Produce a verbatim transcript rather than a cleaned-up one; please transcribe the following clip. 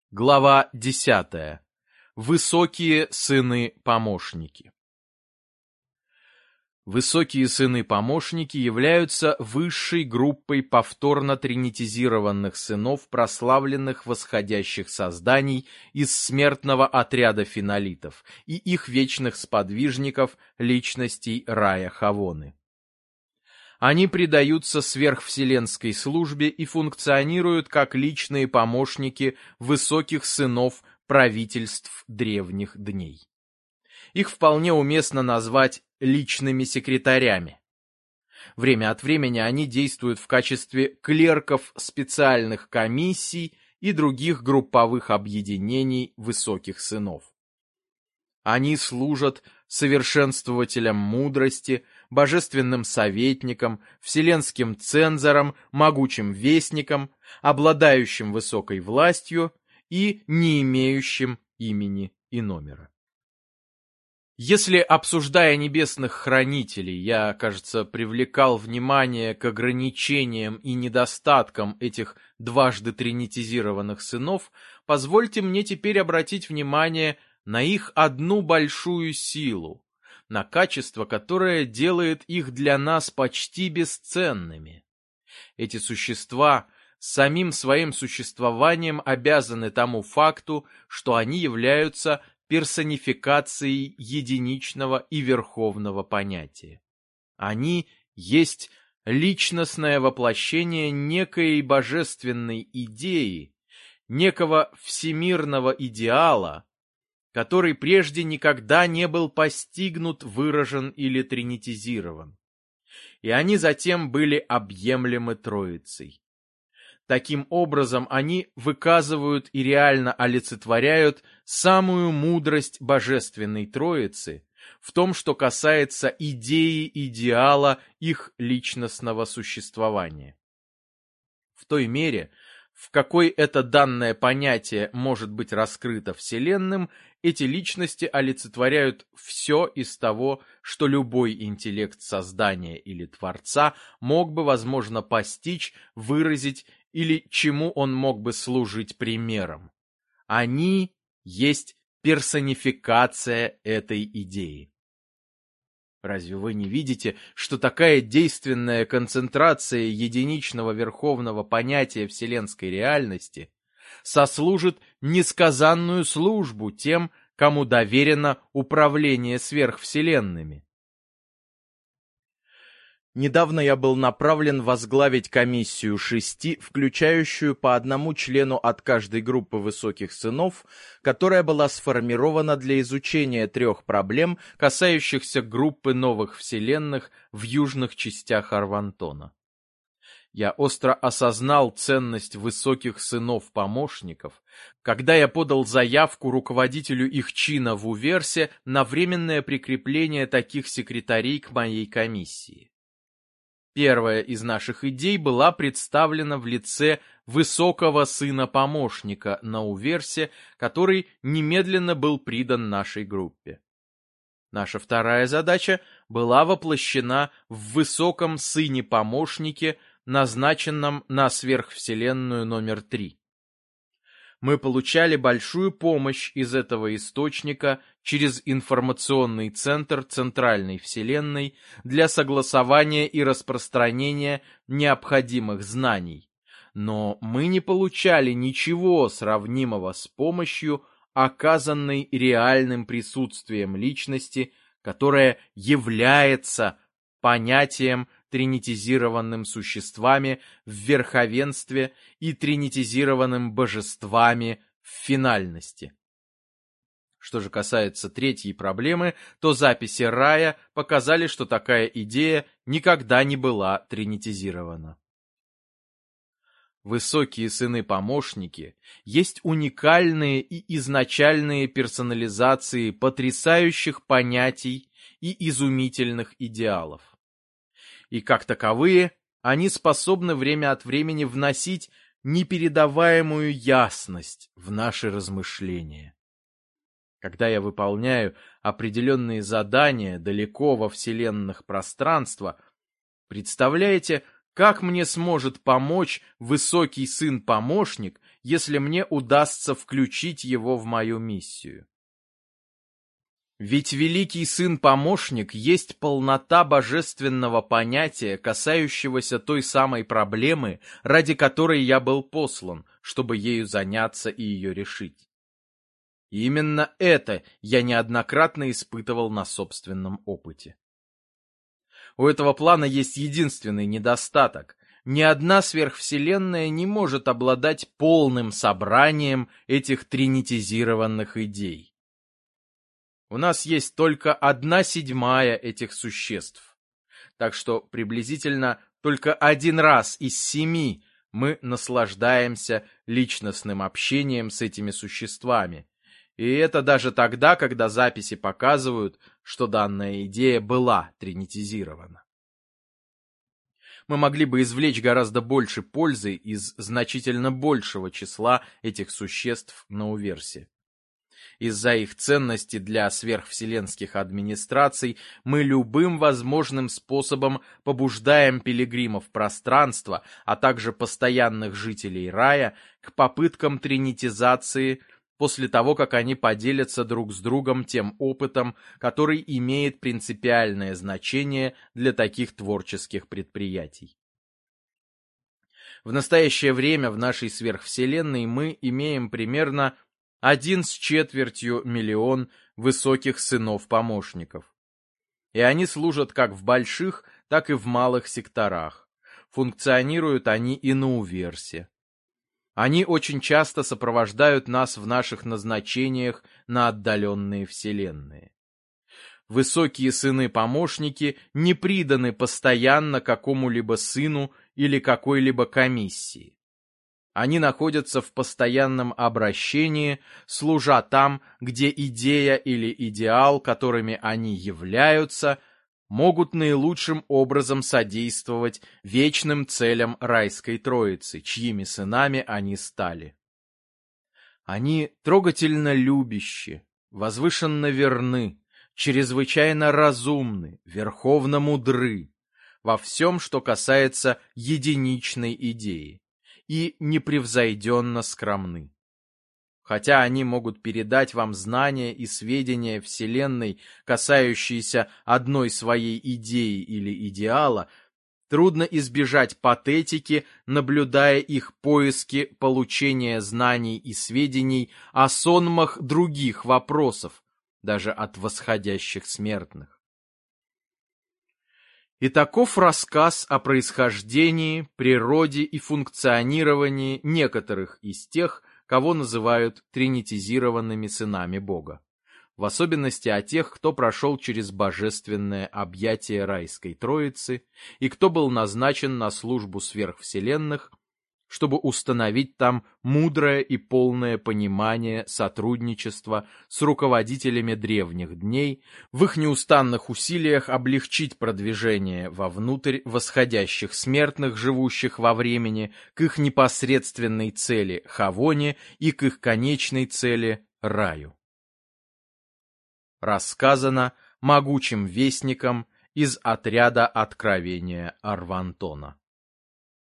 Глава десятая. Высокие сыны-помощники. Высокие сыны-помощники являются высшей группой повторно тринитизированных сынов прославленных восходящих созданий из смертного отряда фенолитов и их вечных сподвижников, личностей рая Хавоны. Они предаются сверхвселенской службе и функционируют как личные помощники высоких сынов правительств древних дней. Их вполне уместно назвать личными секретарями. Время от времени они действуют в качестве клерков специальных комиссий и других групповых объединений высоких сынов. Они служат совершенствователям мудрости, божественным советникам, вселенским цензорам, могучим вестникам, обладающим высокой властью и не имеющим имени и номера. Если, обсуждая небесных хранителей, я, кажется, привлекал внимание к ограничениям и недостаткам этих дважды тринитизированных сынов, позвольте мне теперь обратить внимание на их одну большую силу, на качество, которое делает их для нас почти бесценными. Эти существа самим своим существованием обязаны тому факту, что они являются персонификацией единичного и верховного понятия. Они есть личностное воплощение некой божественной идеи, некого всемирного идеала, который прежде никогда не был постигнут, выражен или тринитизирован. И они затем были объемлемы Троицей. Таким образом, они выказывают и реально олицетворяют самую мудрость Божественной Троицы в том, что касается идеи идеала их личностного существования. В той мере, в какой это данное понятие может быть раскрыто Вселенным, эти личности олицетворяют все из того, что любой интеллект создания или Творца мог бы, возможно, постичь, выразить или чему он мог бы служить примером. Они есть персонификация этой идеи. Разве вы не видите, что такая действенная концентрация единичного верховного понятия вселенской реальности сослужит несказанную службу тем, кому доверено управление сверхвселенными? Недавно я был направлен возглавить комиссию шести, включающую по одному члену от каждой группы высоких сынов, которая была сформирована для изучения трех проблем, касающихся группы новых вселенных в южных частях Арвантона. Я остро осознал ценность высоких сынов-помощников, когда я подал заявку руководителю их чина в Уверсе на временное прикрепление таких секретарей к моей комиссии. Первая из наших идей была представлена в лице высокого сына-помощника на Уверсе, который немедленно был придан нашей группе. Наша вторая задача была воплощена в высоком сыне-помощнике, назначенном на сверхвселенную номер три. Мы получали большую помощь из этого источника через информационный центр Центральной Вселенной для согласования и распространения необходимых знаний, но мы не получали ничего сравнимого с помощью, оказанной реальным присутствием личности, которая является понятием, тринитизированным существами в верховенстве и тринитизированным божествами в финальности. Что же касается третьей проблемы, то записи Рая показали, что такая идея никогда не была тринитизирована. Высокие сыны-помощники есть уникальные и изначальные персонализации потрясающих понятий и изумительных идеалов. И как таковые, они способны время от времени вносить непередаваемую ясность в наши размышления. Когда я выполняю определенные задания далеко во вселенных пространства, представляете, Как мне сможет помочь высокий сын-помощник, если мне удастся включить его в мою миссию? Ведь великий сын-помощник есть полнота божественного понятия, касающегося той самой проблемы, ради которой я был послан, чтобы ею заняться и ее решить. И именно это я неоднократно испытывал на собственном опыте. У этого плана есть единственный недостаток. Ни одна сверхвселенная не может обладать полным собранием этих тринитизированных идей. У нас есть только одна седьмая этих существ. Так что приблизительно только один раз из семи мы наслаждаемся личностным общением с этими существами. И это даже тогда, когда записи показывают, что данная идея была тринитизирована. Мы могли бы извлечь гораздо больше пользы из значительно большего числа этих существ на Уверсе. Из-за их ценности для сверхвселенских администраций мы любым возможным способом побуждаем пилигримов пространства, а также постоянных жителей рая к попыткам тринитизации после того, как они поделятся друг с другом тем опытом, который имеет принципиальное значение для таких творческих предприятий. В настоящее время в нашей сверхвселенной мы имеем примерно один с четвертью миллион высоких сынов-помощников. И они служат как в больших, так и в малых секторах. Функционируют они и на Уверсе. Они очень часто сопровождают нас в наших назначениях на отдаленные вселенные. Высокие сыны-помощники не приданы постоянно какому-либо сыну или какой-либо комиссии. Они находятся в постоянном обращении, служа там, где идея или идеал, которыми они являются, могут наилучшим образом содействовать вечным целям райской троицы, чьими сынами они стали. Они трогательно любящи, возвышенно верны, чрезвычайно разумны, верховно мудры во всем, что касается единичной идеи, и непревзойденно скромны. Хотя они могут передать вам знания и сведения Вселенной, касающиеся одной своей идеи или идеала, трудно избежать патетики, наблюдая их поиски получения знаний и сведений о сонмах других вопросов, даже от восходящих смертных. И таков рассказ о происхождении, природе и функционировании некоторых из тех, кого называют тринитизированными сынами Бога, в особенности о тех, кто прошел через божественное объятие райской троицы и кто был назначен на службу сверхвселенных, чтобы установить там мудрое и полное понимание сотрудничества с руководителями древних дней в их неустанных усилиях облегчить продвижение вовнутрь восходящих смертных, живущих во времени, к их непосредственной цели Хавоне и к их конечной цели Раю. Рассказано могучим вестником из отряда откровения Арвантона.